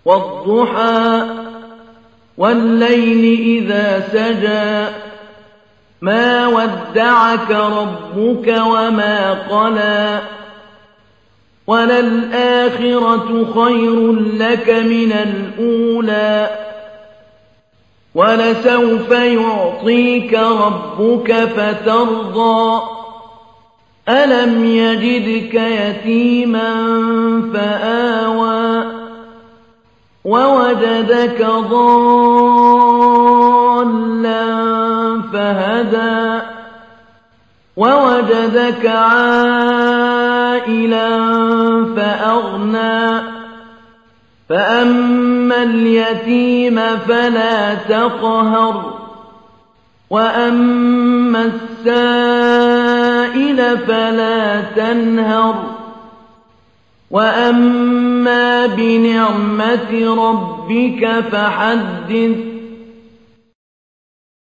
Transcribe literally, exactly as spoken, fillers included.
وَالضُّحَىٰ وَاللَّيْلِ إِذَا سَجَىٰ مَا وَدَّعَكَ رَبُّكَ وَمَا قَلَىٰ وَلَلْآخِرَةُ خَيْرٌ لَّكَ مِنَ الْأُولَىٰ وَلَسَوْفَ يُعْطِيكَ رَبُّكَ فَتَرْضَىٰ أَلَمْ يَجِدْكَ يَتِيمًا فَآوَىٰ وَوَجَدَكَ ضَالًّا فَهَدَىٰ وَوَجَدَكَ عَائِلًا فَأَغْنَىٰ فَأَمَّا الْيَتِيمَ فَلَا تَقْهَرْ وَأَمَّا السَّائِلَ فَلَا تَنْهَرْ وَأَمَّا بِنِعْمَةِ رَبِّكَ فَحَدِّثْ